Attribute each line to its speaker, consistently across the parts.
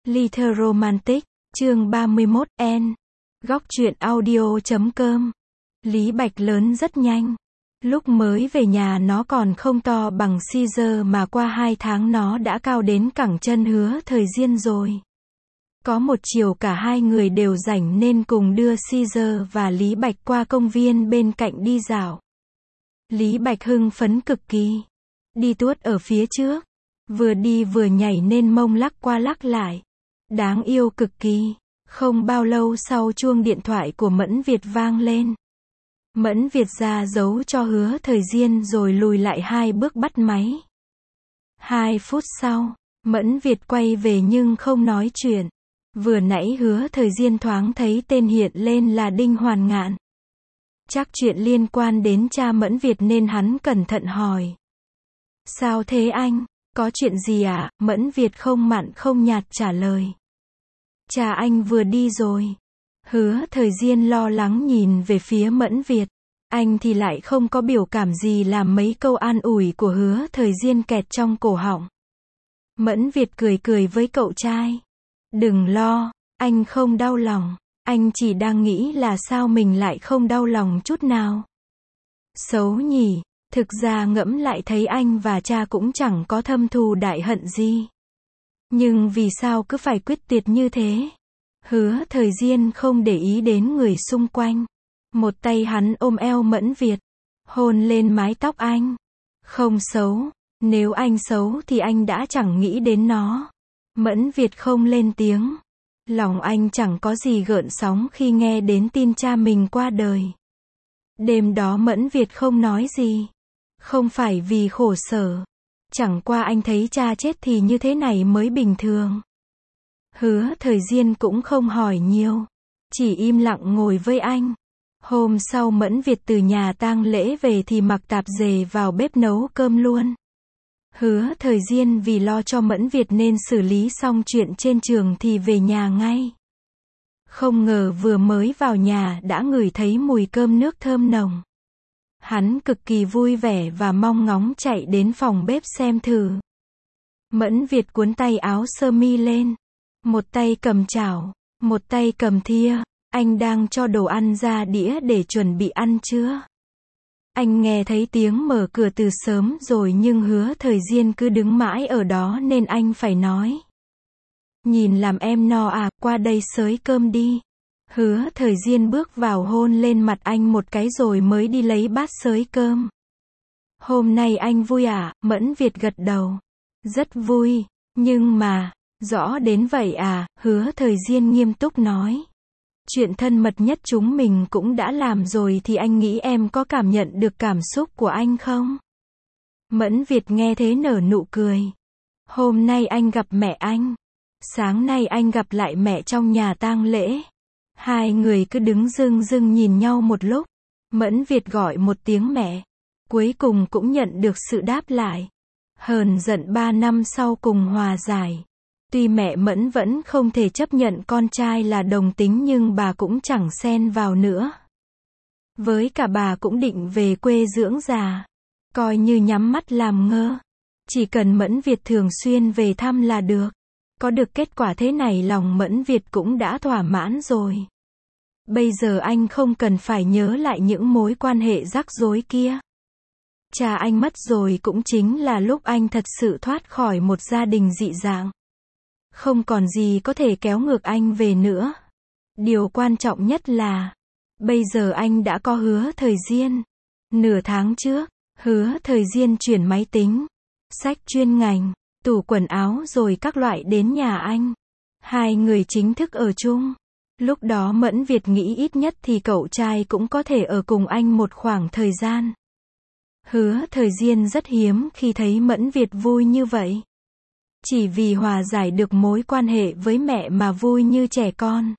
Speaker 1: Little Romantic, chương 31, N. Góc truyện audio.com. Lý Bạch lớn rất nhanh. Lúc mới về nhà nó còn không to bằng Caesar mà qua 2 tháng nó đã cao đến cẳng chân Hứa Thời Diên rồi. Có một chiều cả hai người đều rảnh nên cùng đưa Caesar và Lý Bạch qua công viên bên cạnh đi dạo. Lý Bạch hưng phấn cực kỳ. Đi tuốt ở phía trước. Vừa đi vừa nhảy nên mông lắc qua lắc lại. Đáng yêu cực kỳ. Không bao lâu sau chuông điện thoại của Mẫn Việt vang lên. Mẫn Việt ra dấu cho Hứa Thời Diên rồi lùi lại 2 bước bắt máy. 2 phút sau, Mẫn Việt quay về nhưng không nói chuyện. Vừa nãy Hứa Thời Diên thoáng thấy tên hiện lên là Đinh Hoàn Ngạn. Chắc chuyện liên quan đến cha Mẫn Việt nên hắn cẩn thận hỏi. Sao thế anh? Có chuyện gì ạ? Mẫn Việt không mặn không nhạt trả lời. Cha anh vừa đi rồi. Hứa Thời Diên lo lắng nhìn về phía Mẫn Việt. Anh thì lại không có biểu cảm gì làm mấy câu an ủi của Hứa Thời Diên kẹt trong cổ họng. Mẫn Việt cười cười với cậu trai. Đừng lo, anh không đau lòng. Anh chỉ đang nghĩ là sao mình lại không đau lòng chút nào. Xấu nhỉ, thực ra ngẫm lại thấy anh và cha cũng chẳng có thâm thù đại hận gì. Nhưng vì sao cứ phải quyết tuyệt như thế? Hứa Thời Diên không để ý đến người xung quanh. Một tay hắn ôm eo Mẫn Việt. Hôn lên mái tóc anh. Không xấu. Nếu anh xấu thì anh đã chẳng nghĩ đến nó. Mẫn Việt không lên tiếng. Lòng anh chẳng có gì gợn sóng khi nghe đến tin cha mình qua đời. Đêm đó Mẫn Việt không nói gì. Không phải vì khổ sở. Chẳng qua anh thấy cha chết thì như thế này mới bình thường. Hứa Thời Diên cũng không hỏi nhiều. Chỉ im lặng ngồi với anh. Hôm sau Mẫn Việt từ nhà tang lễ về thì mặc tạp dề vào bếp nấu cơm luôn. Hứa Thời Diên vì lo cho Mẫn Việt nên xử lý xong chuyện trên trường thì về nhà ngay. Không ngờ vừa mới vào nhà đã ngửi thấy mùi cơm nước thơm nồng. Hắn cực kỳ vui vẻ và mong ngóng chạy đến phòng bếp xem thử. Mẫn Việt cuốn tay áo sơ mi lên. Một tay cầm chảo, một tay cầm thìa. Anh đang cho đồ ăn ra đĩa để chuẩn bị ăn trưa. Anh nghe thấy tiếng mở cửa từ sớm rồi nhưng Hứa Thời Diên cứ đứng mãi ở đó nên anh phải nói. Nhìn làm em no à, qua đây xới cơm đi. Hứa Thời Diên bước vào hôn lên mặt anh một cái rồi mới đi lấy bát xới cơm. Hôm nay anh vui à? Mẫn Việt gật đầu. Rất vui, nhưng mà, rõ đến vậy à? Hứa Thời Diên nghiêm túc nói. Chuyện thân mật nhất chúng mình cũng đã làm rồi thì anh nghĩ em có cảm nhận được cảm xúc của anh không? Mẫn Việt nghe thế nở nụ cười. Hôm nay anh gặp mẹ anh. Sáng nay anh gặp lại mẹ trong nhà tang lễ. Hai người cứ đứng rưng rưng nhìn nhau một lúc. Mẫn Việt gọi một tiếng mẹ. Cuối cùng cũng nhận được sự đáp lại. Hờn giận 3 năm sau cùng hòa giải. Tuy mẹ Mẫn vẫn không thể chấp nhận con trai là đồng tính nhưng bà cũng chẳng xen vào nữa. Với cả bà cũng định về quê dưỡng già. Coi như nhắm mắt làm ngơ. Chỉ cần Mẫn Việt thường xuyên về thăm là được. Có được kết quả thế này lòng Mẫn Việt cũng đã thỏa mãn rồi. Bây giờ anh không cần phải nhớ lại những mối quan hệ rắc rối kia. Cha anh mất rồi cũng chính là lúc anh thật sự thoát khỏi một gia đình dị dạng. Không còn gì có thể kéo ngược anh về nữa. Điều quan trọng nhất là, bây giờ anh đã có Hứa Thời Diên. Nửa tháng trước, Hứa Thời Diên chuyển máy tính, sách chuyên ngành, tủ quần áo rồi các loại đến nhà anh. Hai người chính thức ở chung. Lúc đó Mẫn Việt nghĩ ít nhất thì cậu trai cũng có thể ở cùng anh một khoảng thời gian. Hứa Thời Diên rất hiếm khi thấy Mẫn Việt vui như vậy. Chỉ vì hòa giải được mối quan hệ với mẹ mà vui như trẻ con.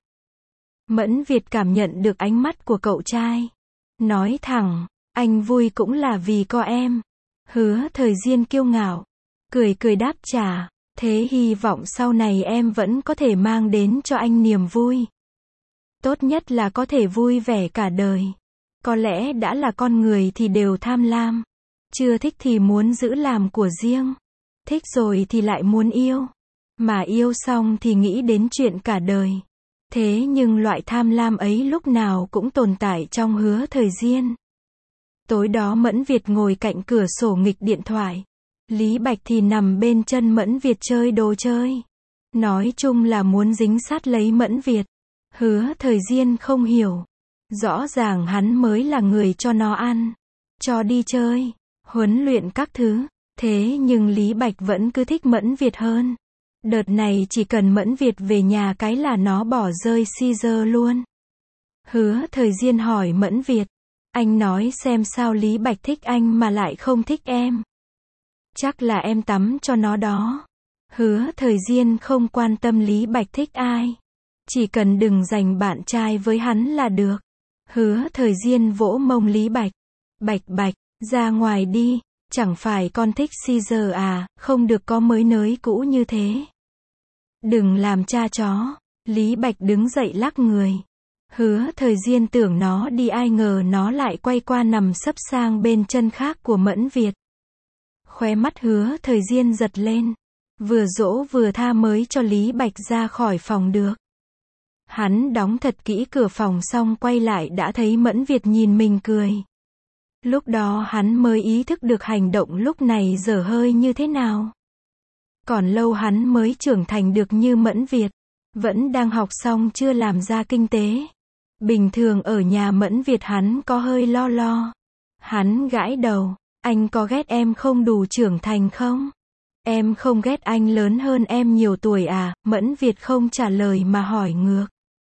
Speaker 1: Mẫn Việt cảm nhận được ánh mắt của cậu trai. Nói thẳng, anh vui cũng là vì có em. Hứa Thời Diên kiêu ngạo. Cười cười đáp trả, thế hy vọng sau này em vẫn có thể mang đến cho anh niềm vui. Tốt nhất là có thể vui vẻ cả đời. Có lẽ đã là con người thì đều tham lam. Chưa thích thì muốn giữ làm của riêng. Thích rồi thì lại muốn yêu. Mà yêu xong thì nghĩ đến chuyện cả đời. Thế nhưng loại tham lam ấy lúc nào cũng tồn tại trong Hứa Thời Diên. Tối đó Mẫn Việt ngồi cạnh cửa sổ nghịch điện thoại. Lý Bạch thì nằm bên chân Mẫn Việt chơi đồ chơi. Nói chung là muốn dính sát lấy Mẫn Việt. Hứa Thời Diên không hiểu. Rõ ràng hắn mới là người cho nó ăn, cho đi chơi, huấn luyện các thứ. Thế nhưng Lý Bạch vẫn cứ thích Mẫn Việt hơn. Đợt này chỉ cần Mẫn Việt về nhà cái là nó bỏ rơi Caesar luôn. Hứa Thời Diên hỏi Mẫn Việt. Anh nói xem sao Lý Bạch thích anh mà lại không thích em. Chắc là em tắm cho nó đó. Hứa Thời Diên không quan tâm Lý Bạch thích ai. Chỉ cần đừng giành bạn trai với hắn là được. Hứa Thời Diên vỗ mông Lý Bạch. Bạch Bạch, ra ngoài đi. Chẳng phải con thích Caesar à, không được có mới nới cũ như thế. Đừng làm cha chó. Lý Bạch đứng dậy lắc người. Hứa Thời Diên tưởng nó đi, ai ngờ nó lại quay qua nằm sấp sang bên chân khác của Mẫn Việt. Khóe mắt Hứa Thời Diên giật lên. Vừa dỗ vừa tha mới cho Lý Bạch ra khỏi phòng được. Hắn đóng thật kỹ cửa phòng xong quay lại đã thấy Mẫn Việt nhìn mình cười. Lúc đó hắn mới ý thức được hành động lúc này dở hơi như thế nào. Còn lâu hắn mới trưởng thành được như Mẫn Việt. Vẫn đang học xong chưa làm ra kinh tế. Bình thường ở nhà Mẫn Việt hắn có hơi lo lo. Hắn gãi đầu. Anh có ghét em không đủ trưởng thành không? Em không ghét anh lớn hơn em nhiều tuổi à? Mẫn Việt không trả lời mà hỏi ngược.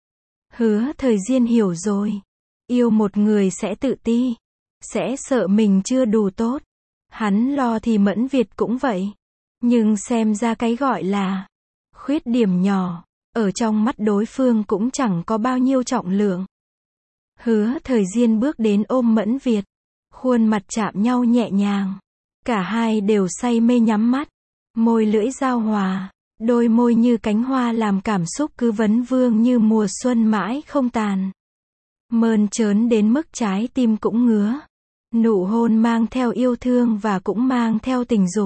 Speaker 1: Hứa Thời Diên hiểu rồi. Yêu một người sẽ tự ti. Sẽ sợ mình chưa đủ tốt. Hắn lo thì Mẫn Việt cũng vậy. Nhưng xem ra cái gọi là khuyết điểm nhỏ, ở trong mắt đối phương cũng chẳng có bao nhiêu trọng lượng. Hứa Thời Diên bước đến ôm Mẫn Việt. Khuôn mặt chạm nhau nhẹ nhàng. Cả hai đều say mê nhắm mắt. Môi lưỡi giao hòa. Đôi môi như cánh hoa làm cảm xúc cứ vấn vương như mùa xuân mãi không tàn. Mơn trớn đến mức trái tim cũng ngứa. Nụ hôn mang theo yêu thương và cũng mang theo tình dục.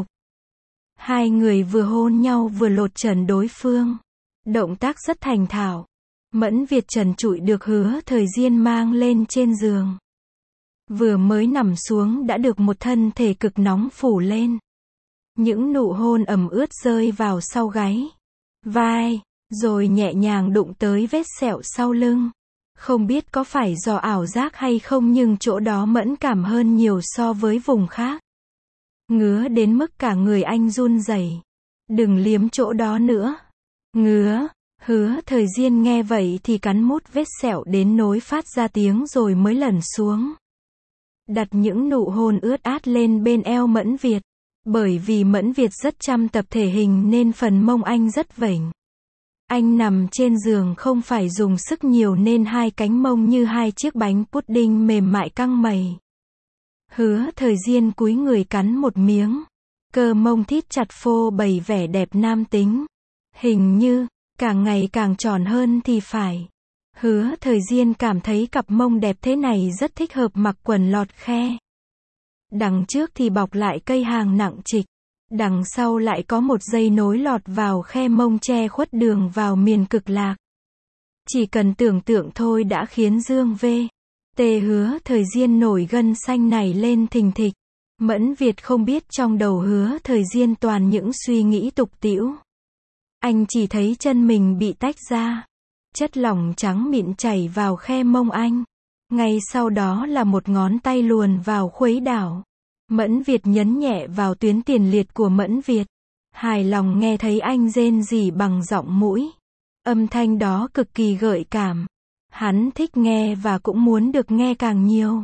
Speaker 1: Hai người vừa hôn nhau vừa lột trần đối phương. Động tác rất thành thạo. Mẫn Việt trần trụi được Hứa Thời Diên mang lên trên giường. Vừa mới nằm xuống đã được một thân thể cực nóng phủ lên. Những nụ hôn ẩm ướt rơi vào sau gáy, vai, rồi nhẹ nhàng đụng tới vết sẹo sau lưng. Không biết có phải do ảo giác hay không nhưng chỗ đó mẫn cảm hơn nhiều so với vùng khác. Ngứa đến mức cả người anh run rẩy. Đừng liếm chỗ đó nữa. Ngứa. Hứa Thời Diên nghe vậy thì cắn mút vết sẹo đến nỗi phát ra tiếng rồi mới lẩn xuống. Đặt những nụ hôn ướt át lên bên eo Mẫn Việt. Bởi vì Mẫn Việt rất chăm tập thể hình nên phần mông anh rất vểnh. Anh nằm trên giường không phải dùng sức nhiều nên hai cánh mông như hai chiếc bánh pudding mềm mại căng mẩy. Hứa Thời Diên cúi người cắn một miếng. Cơ mông thít chặt phô bày vẻ đẹp nam tính. Hình như, càng ngày càng tròn hơn thì phải. Hứa Thời Diên cảm thấy cặp mông đẹp thế này rất thích hợp mặc quần lọt khe. Đằng trước thì bọc lại cây hàng nặng trịch. Đằng sau lại có một dây nối lọt vào khe mông che khuất đường vào miền cực lạc. Chỉ cần tưởng tượng thôi đã khiến Dương V.T. Hứa Thời Diên nổi gân xanh này lên thình thịch. Mẫn Việt không biết trong đầu Hứa Thời Diên toàn những suy nghĩ tục tĩu. Anh chỉ thấy chân mình bị tách ra. Chất lỏng trắng mịn chảy vào khe mông anh. Ngay sau đó là một ngón tay luồn vào khuấy đảo. Mẫn Việt nhấn nhẹ vào tuyến tiền liệt của Mẫn Việt. Hài lòng nghe thấy anh rên rỉ bằng giọng mũi. Âm thanh đó cực kỳ gợi cảm. Hắn thích nghe và cũng muốn được nghe càng nhiều.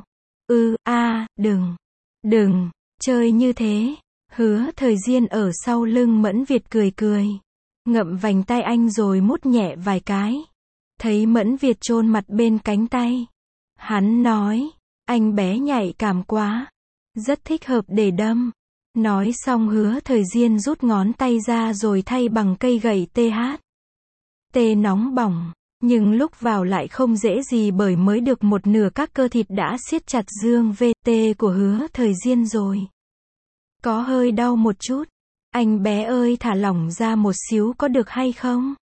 Speaker 1: Đừng, chơi như thế. Hứa Thời Diên ở sau lưng Mẫn Việt cười cười. Ngậm vành tay anh rồi mút nhẹ vài cái. Thấy Mẫn Việt chôn mặt bên cánh tay. Hắn nói, anh bé nhạy cảm quá. Rất thích hợp để đâm. Nói xong Hứa Thời Diên rút ngón tay ra rồi thay bằng cây gậy THT nóng bỏng. Nhưng lúc vào lại không dễ gì bởi mới được một nửa các cơ thịt đã siết chặt Dương V.T. của Hứa Thời Diên rồi. Có hơi đau một chút. Anh bé ơi thả lỏng ra một xíu có được hay không?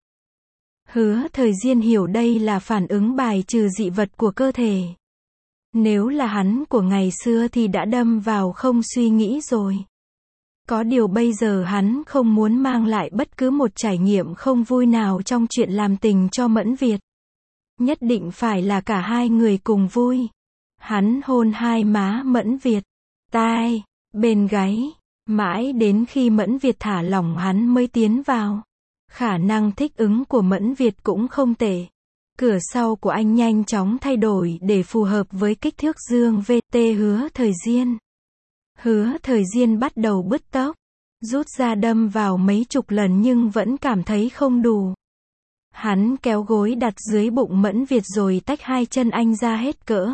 Speaker 1: Hứa Thời Diên hiểu đây là phản ứng bài trừ dị vật của cơ thể. Nếu là hắn của ngày xưa thì đã đâm vào không suy nghĩ rồi. Có điều bây giờ hắn không muốn mang lại bất cứ một trải nghiệm không vui nào trong chuyện làm tình cho Mẫn Việt. Nhất định phải là cả hai người cùng vui. Hắn hôn hai má Mẫn Việt, tai, bên gáy, mãi đến khi Mẫn Việt thả lỏng hắn mới tiến vào. Khả năng thích ứng của Mẫn Việt cũng không tệ. Cửa sau của anh nhanh chóng thay đổi để phù hợp với kích thước dương VT Hứa Thời Diên. Hứa Thời Diên bắt đầu bứt tốc, rút ra đâm vào mấy chục lần nhưng vẫn cảm thấy không đủ. Hắn kéo gối đặt dưới bụng Mẫn Việt rồi tách hai chân anh ra hết cỡ.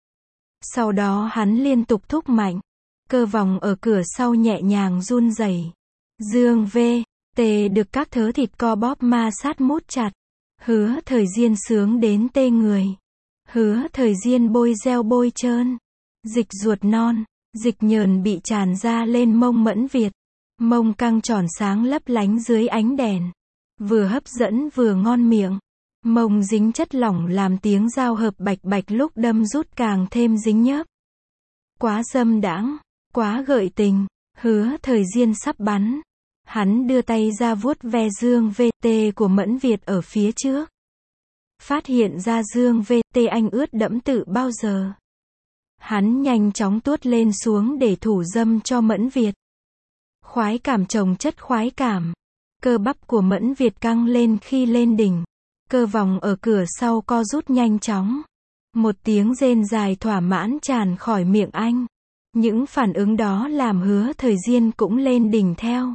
Speaker 1: Sau đó hắn liên tục thúc mạnh, cơ vòng ở cửa sau nhẹ nhàng run rẩy. Dương VT được các thớ thịt co bóp ma sát mút chặt. Hứa Thời Diên sướng đến tê người. Hứa Thời Diên bôi gel bôi trơn, dịch ruột non, dịch nhờn bị tràn ra lên mông Mẫn Việt. Mông căng tròn sáng lấp lánh dưới ánh đèn. Vừa hấp dẫn vừa ngon miệng. Mông dính chất lỏng làm tiếng dao hợp bạch bạch lúc đâm rút càng thêm dính nhớp. Quá dâm đãng, quá gợi tình. Hứa Thời Diên sắp bắn. Hắn đưa tay ra vuốt ve dương VT của Mẫn Việt ở phía trước. Phát hiện ra dương VT anh ướt đẫm từ bao giờ. Hắn nhanh chóng tuốt lên xuống để thủ dâm cho Mẫn Việt. Khoái cảm chồng chất khoái cảm. Cơ bắp của Mẫn Việt căng lên khi lên đỉnh. Cơ vòng ở cửa sau co rút nhanh chóng. Một tiếng rên dài thỏa mãn tràn khỏi miệng anh. Những phản ứng đó làm Hứa Thời Diên cũng lên đỉnh theo.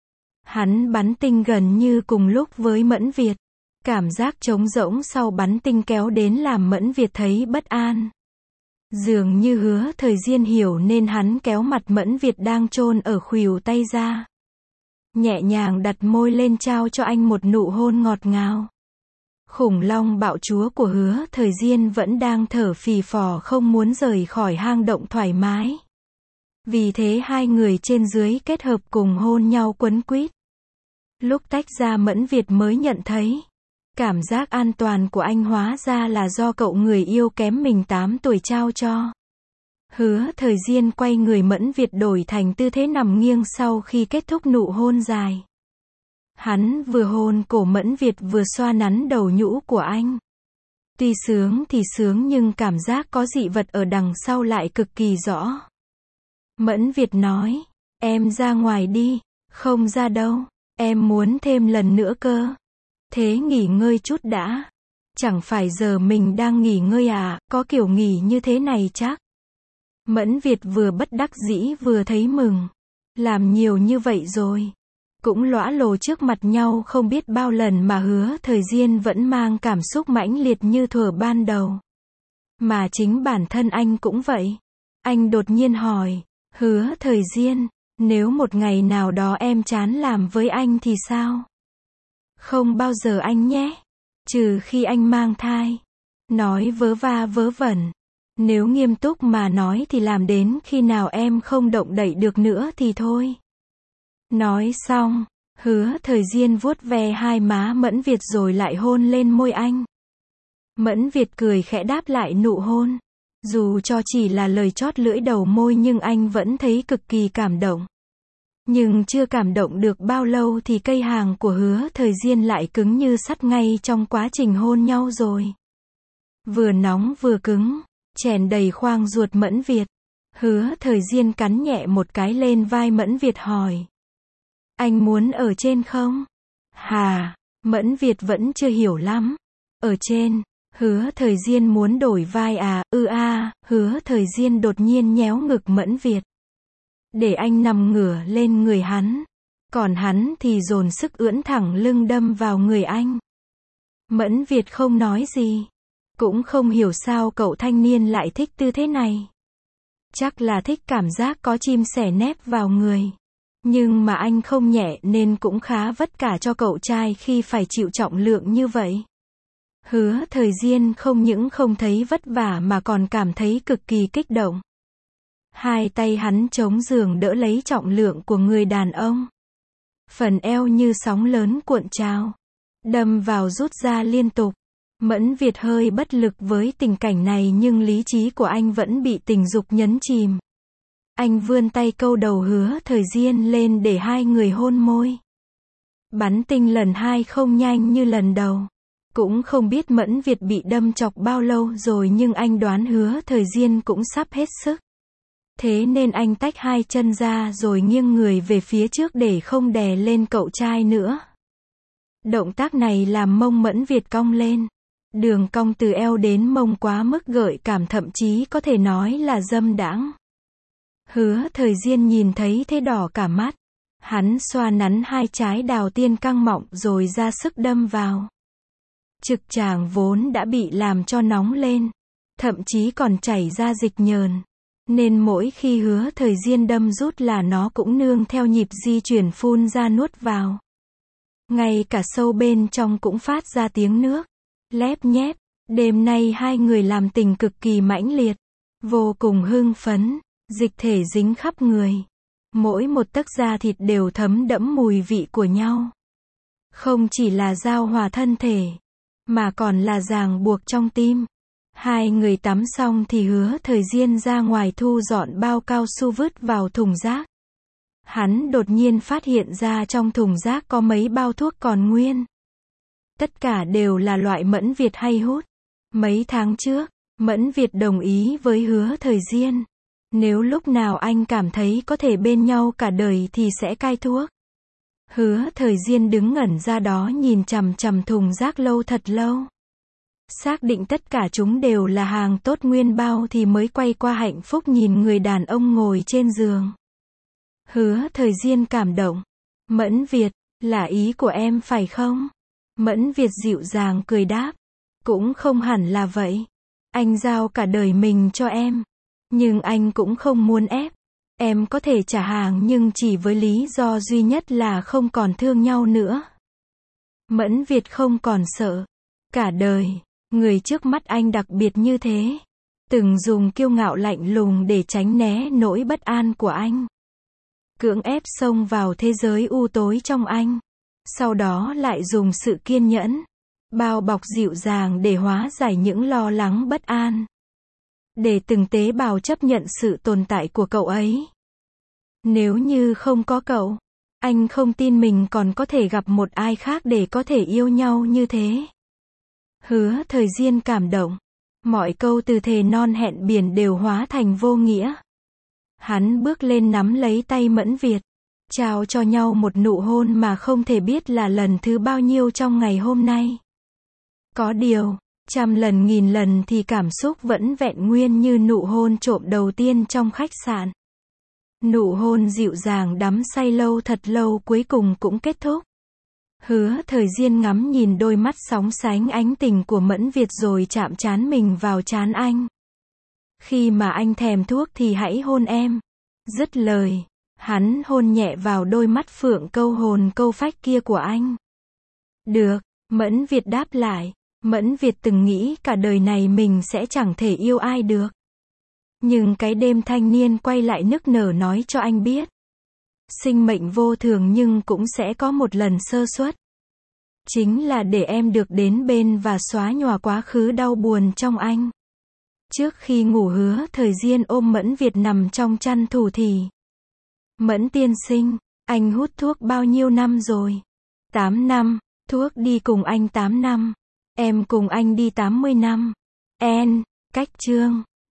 Speaker 1: Hắn bắn tinh gần như cùng lúc với Mẫn Việt. Cảm giác trống rỗng sau bắn tinh kéo đến làm Mẫn Việt thấy bất an. Dường như Hứa Thời Diên hiểu nên hắn kéo mặt Mẫn Việt đang chôn ở khuỷu tay ra. Nhẹ nhàng đặt môi lên trao cho anh một nụ hôn ngọt ngào. Khủng long bạo chúa của Hứa Thời Diên vẫn đang thở phì phò không muốn rời khỏi hang động thoải mái. Vì thế hai người trên dưới kết hợp cùng hôn nhau quấn quýt. Lúc tách ra Mẫn Việt mới nhận thấy. Cảm giác an toàn của anh hóa ra là do cậu người yêu kém mình 8 tuổi trao cho. Hứa Thời Diên quay người Mẫn Việt đổi thành tư thế nằm nghiêng sau khi kết thúc nụ hôn dài. Hắn vừa hôn cổ Mẫn Việt vừa xoa nắn đầu nhũ của anh. Tuy sướng thì sướng nhưng cảm giác có dị vật ở đằng sau lại cực kỳ rõ. Mẫn Việt nói, em ra ngoài đi, không ra đâu, em muốn thêm lần nữa cơ. Thế nghỉ ngơi chút đã. Chẳng phải giờ mình đang nghỉ ngơi à, có kiểu nghỉ như thế này chắc. Mẫn Việt vừa bất đắc dĩ vừa thấy mừng. Làm nhiều như vậy rồi. Cũng lõa lồ trước mặt nhau không biết bao lần mà Hứa Thời Diên vẫn mang cảm xúc mãnh liệt như thuở ban đầu. Mà chính bản thân anh cũng vậy. Anh đột nhiên hỏi, Hứa Thời Diên, nếu một ngày nào đó em chán làm với anh thì sao? Không bao giờ anh nhé. Trừ khi anh mang thai. Nói vớ va vớ vẩn. Nếu nghiêm túc mà nói thì làm đến khi nào em không động đậy được nữa thì thôi. Nói xong, Hứa Thời Diên vuốt ve hai má Mẫn Việt rồi lại hôn lên môi anh. Mẫn Việt cười khẽ đáp lại nụ hôn. Dù cho chỉ là lời chót lưỡi đầu môi nhưng anh vẫn thấy cực kỳ cảm động. Nhưng chưa cảm động được bao lâu thì cây hàng của Hứa Thời Diên lại cứng như sắt ngay trong quá trình hôn nhau rồi. Vừa nóng vừa cứng, chèn đầy khoang ruột Mẫn Việt. Hứa Thời Diên cắn nhẹ một cái lên vai Mẫn Việt hỏi. Anh muốn ở trên không? Hà, Mẫn Việt vẫn chưa hiểu lắm. Ở trên, Hứa Thời Diên muốn đổi vai à, Hứa Thời Diên đột nhiên nhéo ngực Mẫn Việt. Để anh nằm ngửa lên người hắn. Còn hắn thì dồn sức ưỡn thẳng lưng đâm vào người anh. Mẫn Việt không nói gì. Cũng không hiểu sao cậu thanh niên lại thích tư thế này. Chắc là thích cảm giác có chim sẻ nép vào người. Nhưng mà anh không nhẹ nên cũng khá vất cả cho cậu trai khi phải chịu trọng lượng như vậy. Hứa Thời Diên không những không thấy vất vả mà còn cảm thấy cực kỳ kích động. Hai tay hắn chống giường đỡ lấy trọng lượng của người đàn ông. Phần eo như sóng lớn cuộn trào, đâm vào rút ra liên tục. Mẫn Việt hơi bất lực với tình cảnh này nhưng lý trí của anh vẫn bị tình dục nhấn chìm. Anh vươn tay câu đầu Hứa Thời Diên lên để hai người hôn môi. Bắn tinh lần 2 không nhanh như lần đầu. Cũng không biết Mẫn Việt bị đâm chọc bao lâu rồi nhưng anh đoán Hứa Thời Diên cũng sắp hết sức. Thế nên anh tách hai chân ra rồi nghiêng người về phía trước để không đè lên cậu trai nữa. Động tác này làm mông Mẫn Việt cong lên. Đường cong từ eo đến mông quá mức gợi cảm, thậm chí có thể nói là dâm đãng. Hứa Thời Diên nhìn thấy thế đỏ cả mắt. Hắn xoa nắn hai trái đào tiên căng mọng rồi ra sức đâm vào. Trực tràng vốn đã bị làm cho nóng lên, thậm chí còn chảy ra dịch nhờn. Nên mỗi khi Hứa Thời Diên đâm rút là nó cũng nương theo nhịp di chuyển phun ra nuốt vào. Ngay cả sâu bên trong cũng phát ra tiếng nước lép nhép. Đêm nay hai người làm tình cực kỳ mãnh liệt, vô cùng hưng phấn, dịch thể dính khắp người. Mỗi một tấc da thịt đều thấm đẫm mùi vị của nhau. Không chỉ là giao hòa thân thể, mà còn là ràng buộc trong tim. Hai người tắm xong thì Hứa Thời Diên ra ngoài thu dọn bao cao su vứt vào thùng rác. Hắn đột nhiên phát hiện ra trong thùng rác có mấy bao thuốc còn nguyên. Tất cả đều là loại Mẫn Việt hay hút. Mấy tháng trước, Mẫn Việt đồng ý với Hứa Thời Diên. Nếu lúc nào anh cảm thấy có thể bên nhau cả đời thì sẽ cai thuốc. Hứa Thời Diên đứng ngẩn ra đó nhìn chằm chằm thùng rác lâu thật lâu. Xác định tất cả chúng đều là hàng tốt nguyên bao thì mới quay qua hạnh phúc nhìn người đàn ông ngồi trên giường. Hứa Thời Diên cảm động. Mẫn Việt, là ý của em phải không? Mẫn Việt dịu dàng cười đáp. Cũng không hẳn là vậy. Anh giao cả đời mình cho em. Nhưng anh cũng không muốn ép. Em có thể trả hàng nhưng chỉ với lý do duy nhất là không còn thương nhau nữa. Mẫn Việt không còn sợ. Cả đời, người trước mắt anh đặc biệt như thế. Từng dùng kiêu ngạo lạnh lùng để tránh né nỗi bất an của anh. Cưỡng ép xông vào thế giới u tối trong anh. Sau đó lại dùng sự kiên nhẫn, bao bọc dịu dàng để hóa giải những lo lắng bất an. Để từng tế bào chấp nhận sự tồn tại của cậu ấy. Nếu như không có cậu, anh không tin mình còn có thể gặp một ai khác để có thể yêu nhau như thế. Hứa Thời Diên cảm động. Mọi câu từ thề non hẹn biển đều hóa thành vô nghĩa. Hắn bước lên nắm lấy tay Mẫn Việt. Trao cho nhau một nụ hôn mà không thể biết là lần thứ bao nhiêu trong ngày hôm nay. Có điều, 100 lần 1000 lần thì cảm xúc vẫn vẹn nguyên như nụ hôn trộm đầu tiên trong khách sạn. Nụ hôn dịu dàng đắm say lâu thật lâu cuối cùng cũng kết thúc. Hứa Thời Diên ngắm nhìn đôi mắt sóng sánh ánh tình của Mẫn Việt rồi chạm trán mình vào trán anh. Khi mà anh thèm thuốc thì hãy hôn em. Dứt lời, hắn hôn nhẹ vào đôi mắt phượng câu hồn câu phách kia của anh. Được, Mẫn Việt đáp lại. Mẫn Việt từng nghĩ cả đời này mình sẽ chẳng thể yêu ai được. Nhưng cái đêm thanh niên quay lại nức nở nói cho anh biết. Sinh mệnh vô thường nhưng cũng sẽ có một lần sơ suất. Chính là để em được đến bên và xóa nhòa quá khứ đau buồn trong anh. Trước khi ngủ Hứa Thời Diên ôm Mẫn Việt nằm trong chăn thủ thỉ. Mẫn tiên sinh, anh hút thuốc bao nhiêu năm rồi? 8 năm, thuốc đi cùng anh 8 năm. Em cùng anh đi 80 năm. Cách chương